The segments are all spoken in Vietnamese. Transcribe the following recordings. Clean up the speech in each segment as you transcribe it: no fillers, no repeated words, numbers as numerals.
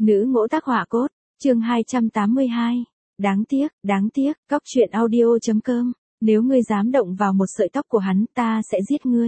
Nữ ngỗ tác họa cốt, chương 282. Đáng tiếc, Cóc truyện audio.com. Nếu ngươi dám động vào một sợi tóc của hắn, ta sẽ giết ngươi.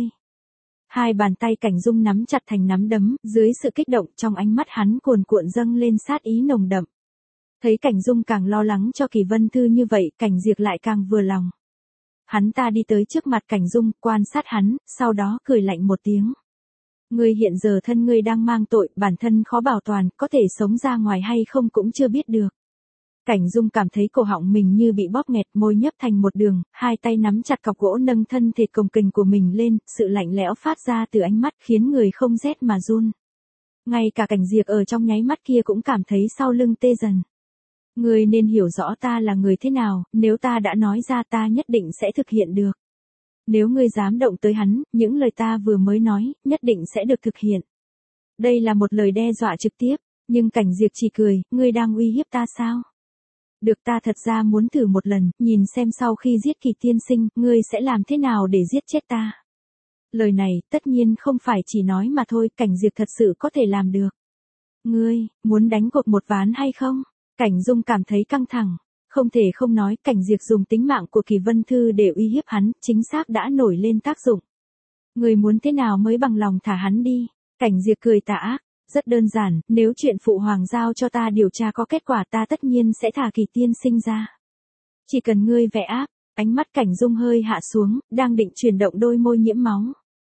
Hai bàn tay Cảnh Dung nắm chặt thành nắm đấm, dưới sự kích động trong ánh mắt hắn cuồn cuộn dâng lên sát ý nồng đậm. Thấy Cảnh Dung càng lo lắng cho Kỳ Vân Thư như vậy, Cảnh Diệp lại càng vừa lòng. Hắn ta đi tới trước mặt Cảnh Dung, quan sát hắn, sau đó cười lạnh một tiếng. Ngươi hiện giờ thân ngươi đang mang tội, bản thân khó bảo toàn, có thể sống ra ngoài hay không cũng chưa biết được. Cảnh Dung cảm thấy cổ họng mình như bị bóp nghẹt, môi nhấp thành một đường, hai tay nắm chặt cọc gỗ nâng thân thể cồng kềnh của mình lên, sự lạnh lẽo phát ra từ ánh mắt khiến người không rét mà run. Ngay cả Cảnh Diệp ở trong nháy mắt kia cũng cảm thấy sau lưng tê dần. Ngươi nên hiểu rõ ta là người thế nào, nếu ta đã nói ra ta nhất định sẽ thực hiện được. Nếu ngươi dám động tới hắn, những lời ta vừa mới nói, nhất định sẽ được thực hiện. Đây là một lời đe dọa trực tiếp, nhưng Cảnh Diệp chỉ cười, ngươi đang uy hiếp ta sao? Được, ta thật ra muốn thử một lần, nhìn xem sau khi giết Kỳ tiên sinh, ngươi sẽ làm thế nào để giết chết ta. Lời này, tất nhiên không phải chỉ nói mà thôi, Cảnh Diệp thật sự có thể làm được. Ngươi, muốn đánh cược một ván hay không? Cảnh Dung cảm thấy căng thẳng. Không thể không nói, Cảnh Diệp dùng tính mạng của Kỳ Vân Thư để uy hiếp hắn, chính xác đã nổi lên tác dụng. Người muốn thế nào mới bằng lòng thả hắn đi? Cảnh Diệp cười tà ác, rất đơn giản, nếu chuyện phụ hoàng giao cho ta điều tra có kết quả ta tất nhiên sẽ thả Kỳ tiên sinh ra. Chỉ cần ngươi vẽ áp, ánh mắt Cảnh Dung hơi hạ xuống, đang định chuyển động đôi môi nhiễm máu.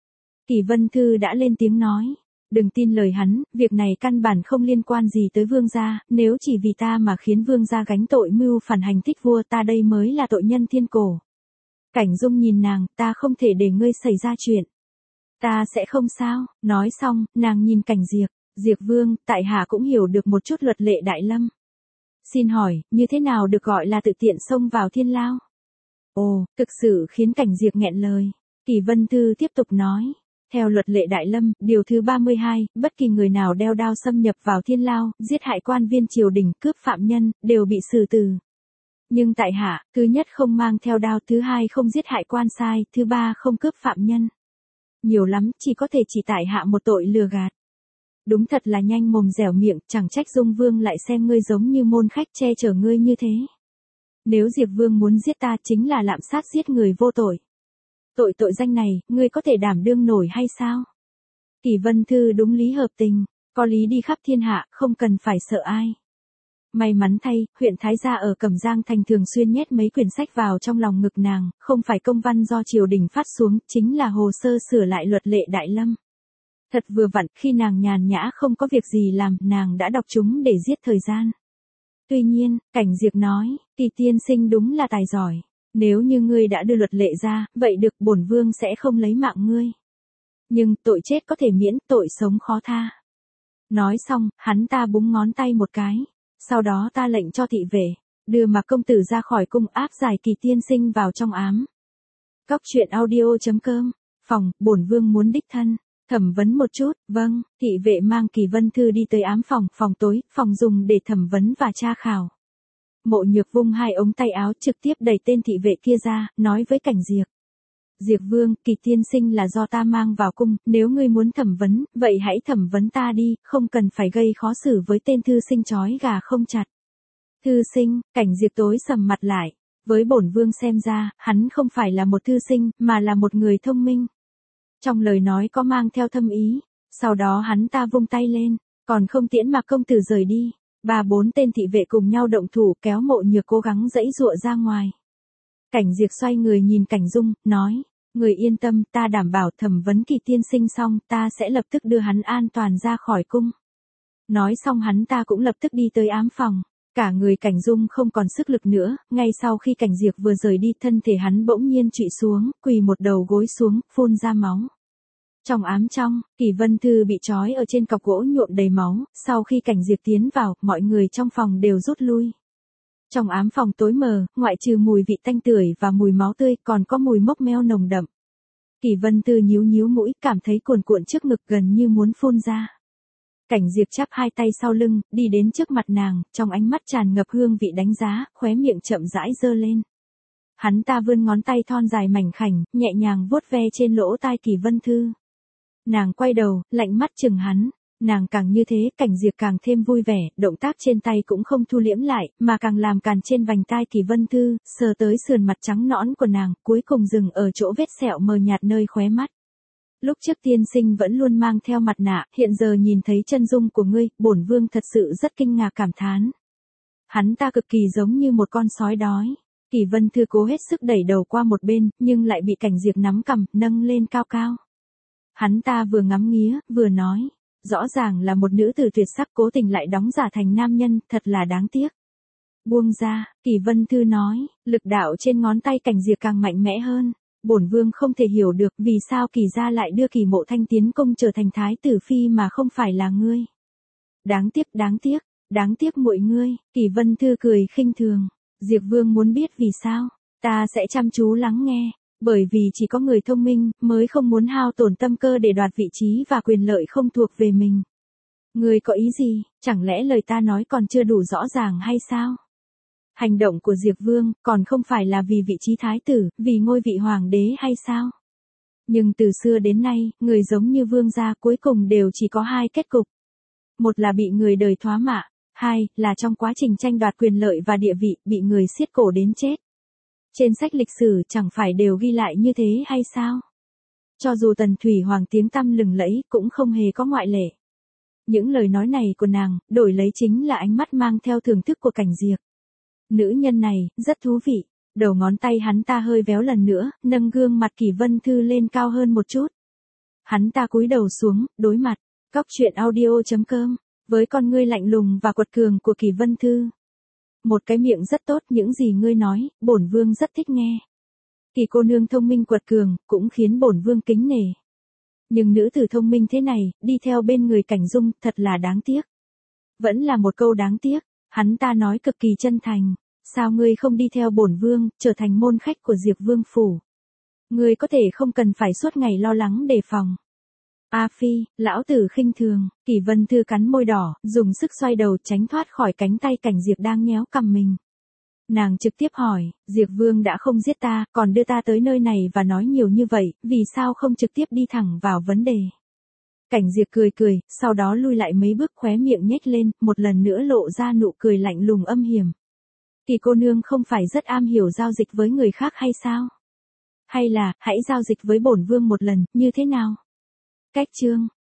Kỳ Vân Thư đã lên tiếng nói. Đừng tin lời hắn, việc này căn bản không liên quan gì tới vương gia, nếu chỉ vì ta mà khiến vương gia gánh tội mưu phản hành thích vua ta đây mới là tội nhân thiên cổ. Cảnh Dung nhìn nàng, ta không thể để ngươi xảy ra chuyện. Ta sẽ không sao, nói xong, nàng nhìn Cảnh Diệp, Diệp vương, tại hạ cũng hiểu được một chút luật lệ đại lâm. Xin hỏi, như thế nào được gọi là tự tiện xông vào thiên lao? Ồ, thực sự khiến Cảnh Diệp nghẹn lời. Kỳ Vân Thư tiếp tục nói. Theo luật lệ Đại Lâm, điều thứ 32, bất kỳ người nào đeo đao xâm nhập vào thiên lao, giết hại quan viên triều đình, cướp phạm nhân, đều bị xử tử. Nhưng tại hạ, thứ nhất không mang theo đao, thứ hai không giết hại quan sai, thứ ba không cướp phạm nhân. Nhiều lắm, chỉ có thể chỉ tại hạ một tội lừa gạt. Đúng thật là nhanh mồm dẻo miệng, chẳng trách Dung Vương lại xem ngươi giống như môn khách che chở ngươi như thế. Nếu Diệp Vương muốn giết ta chính là lạm sát giết người vô tội. Tội danh này, ngươi có thể đảm đương nổi hay sao? Kỳ Vân Thư đúng lý hợp tình, có lý đi khắp thiên hạ, không cần phải sợ ai. May mắn thay, huyện Thái Gia ở Cẩm Giang Thành thường xuyên nhét mấy quyển sách vào trong lòng ngực nàng, không phải công văn do triều đình phát xuống, chính là hồ sơ sửa lại luật lệ Đại Lâm. Thật vừa vặn, khi nàng nhàn nhã không có việc gì làm, nàng đã đọc chúng để giết thời gian. Tuy nhiên, Cảnh Diệp nói, Kỳ tiên sinh đúng là tài giỏi. Nếu như ngươi đã đưa luật lệ ra, vậy được, bổn vương sẽ không lấy mạng ngươi. Nhưng, tội chết có thể miễn, tội sống khó tha. Nói xong, hắn ta búng ngón tay một cái. Sau đó ta lệnh cho thị vệ, đưa Mạc công tử ra khỏi cung áp giải Kỳ tiên sinh vào trong ám. Cóc truyện audio.com. Phòng, bổn vương muốn đích thân. Thẩm vấn một chút, vâng, thị vệ mang Kỳ Vân Thư đi tới ám phòng, phòng tối, phòng dùng để thẩm vấn và tra khảo. Mộ Nhược vung hai ống tay áo trực tiếp đẩy tên thị vệ kia ra, nói với Cảnh Diệp. Diệp vương, Kỳ tiên sinh là do ta mang vào cung, nếu ngươi muốn thẩm vấn, vậy hãy thẩm vấn ta đi, không cần phải gây khó xử với tên thư sinh chói gà không chặt. Thư sinh, Cảnh Diệp tối sầm mặt lại. Với bổn vương xem ra, hắn không phải là một thư sinh, mà là một người thông minh. Trong lời nói có mang theo thâm ý, sau đó hắn ta vung tay lên, còn không tiễn Mạc công tử rời đi. 3-4 tên thị vệ cùng nhau động thủ kéo Mộ Nhược cố gắng giãy giụa ra ngoài. Cảnh Diệp xoay người nhìn Cảnh Dung, nói, người yên tâm, ta đảm bảo thẩm vấn Kỳ tiên sinh xong, ta sẽ lập tức đưa hắn an toàn ra khỏi cung. Nói xong hắn ta cũng lập tức đi tới ám phòng. Cả người Cảnh Dung không còn sức lực nữa, ngay sau khi Cảnh Diệp vừa rời đi thân thể hắn bỗng nhiên trụy xuống, quỳ một đầu gối xuống, phun ra máu. Trong ám trong, Kỳ Vân Thư bị trói ở trên cọc gỗ nhuộm đầy máu, sau khi Cảnh Diệp tiến vào, mọi người trong phòng đều rút lui. Trong ám phòng tối mờ, ngoại trừ mùi vị tanh tưởi và mùi máu tươi, còn có mùi mốc meo nồng đậm. Kỳ Vân Thư nhíu nhíu mũi, cảm thấy cuồn cuộn trước ngực gần như muốn phun ra. Cảnh Diệp chắp hai tay sau lưng, đi đến trước mặt nàng, trong ánh mắt tràn ngập hương vị đánh giá, khóe miệng chậm rãi giơ lên. Hắn ta vươn ngón tay thon dài mảnh khảnh, nhẹ nhàng vuốt ve trên lỗ tai Kỳ Vân Thư. Nàng quay đầu, lạnh mắt chừng hắn. Nàng càng như thế, Cảnh Diệp càng thêm vui vẻ, động tác trên tay cũng không thu liễm lại, mà càng làm càn trên vành tai Kỳ Vân Thư, sờ tới sườn mặt trắng nõn của nàng, cuối cùng dừng ở chỗ vết sẹo mờ nhạt nơi khóe mắt. Lúc trước tiên sinh vẫn luôn mang theo mặt nạ, hiện giờ nhìn thấy chân dung của ngươi, bổn vương thật sự rất kinh ngạc cảm thán. Hắn ta cực kỳ giống như một con sói đói. Kỳ Vân Thư cố hết sức đẩy đầu qua một bên, nhưng lại bị Cảnh Diệp nắm cằm, nâng lên cao cao. Hắn ta vừa ngắm nghía, vừa nói. Rõ ràng là một nữ tử tuyệt sắc cố tình lại đóng giả thành nam nhân, thật là đáng tiếc. Buông ra, Kỳ Vân Thư nói, lực đạo trên ngón tay Cảnh Diệp càng mạnh mẽ hơn. Bổn vương không thể hiểu được vì sao Kỳ gia lại đưa Kỳ Mộ Thanh tiến công trở thành thái tử phi mà không phải là ngươi. Đáng tiếc muội ngươi, Kỳ Vân Thư cười khinh thường. Diệp Vương muốn biết vì sao, ta sẽ chăm chú lắng nghe, bởi vì chỉ có người thông minh mới không muốn hao tổn tâm cơ để đoạt vị trí và quyền lợi không thuộc về mình. Ngươi có ý gì, chẳng lẽ lời ta nói còn chưa đủ rõ ràng hay sao? Hành động của Diệp Vương còn không phải là vì vị trí thái tử, vì ngôi vị hoàng đế hay sao? Nhưng từ xưa đến nay, người giống như vương gia cuối cùng đều chỉ có hai kết cục. Một là bị người đời thoá mạ, hai là trong quá trình tranh đoạt quyền lợi và địa vị bị người xiết cổ đến chết. Trên sách lịch sử chẳng phải đều ghi lại như thế hay sao? Cho dù Tần Thủy Hoàng tiếng tăm lừng lẫy cũng không hề có ngoại lệ. Những lời nói này của nàng, đổi lấy chính là ánh mắt mang theo thưởng thức của Cảnh Diệp. Nữ nhân này, rất thú vị. Đầu ngón tay hắn ta hơi véo lần nữa, nâng gương mặt Kỳ Vân Thư lên cao hơn một chút. Hắn ta cúi đầu xuống, đối mặt. Cóc truyện audio.com. Với con ngươi lạnh lùng và quật cường của Kỳ Vân Thư. Một cái miệng rất tốt, những gì ngươi nói, bổn vương rất thích nghe. Kỳ cô nương thông minh quật cường, cũng khiến bổn vương kính nể. Nhưng nữ tử thông minh thế này, đi theo bên người Cảnh Dung, thật là đáng tiếc. Vẫn là một câu đáng tiếc, hắn ta nói cực kỳ chân thành. Sao ngươi không đi theo bổn vương, trở thành môn khách của Diệp Vương phủ? Ngươi có thể không cần phải suốt ngày lo lắng đề phòng. A Phi, lão tử khinh thường, Kỳ Vân Thư cắn môi đỏ, dùng sức xoay đầu tránh thoát khỏi cánh tay Cảnh Diệp đang nhéo cằm mình. Nàng trực tiếp hỏi, Diệp Vương đã không giết ta, còn đưa ta tới nơi này và nói nhiều như vậy, vì sao không trực tiếp đi thẳng vào vấn đề? Cảnh Diệp cười cười, sau đó lui lại mấy bước khóe miệng nhếch lên, một lần nữa lộ ra nụ cười lạnh lùng âm hiểm. Kỳ cô nương không phải rất am hiểu giao dịch với người khác hay sao? Hay là, hãy giao dịch với bổn vương một lần, như thế nào? Cách chương